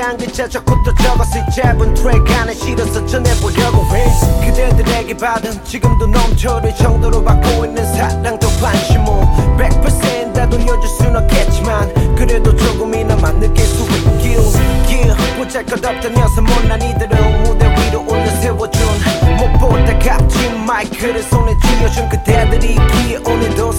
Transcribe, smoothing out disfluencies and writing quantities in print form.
한 글자 적고 또 적었을 짧은 트랙 안에 실어서 전해보려고 해. 그대들에게 받은 지금도 넘쳐를 정도로 받고 있는 사랑도 관심도 100% 다 돌려줄 순 없겠지만 그래도 조금이나마 느낄 수 있길. 보잘것없던 녀석 못난 이들은 무대 위로 올려세워준 무엇보다 값진 마이크를 손에 쥐어준 그대들이 기에 오늘도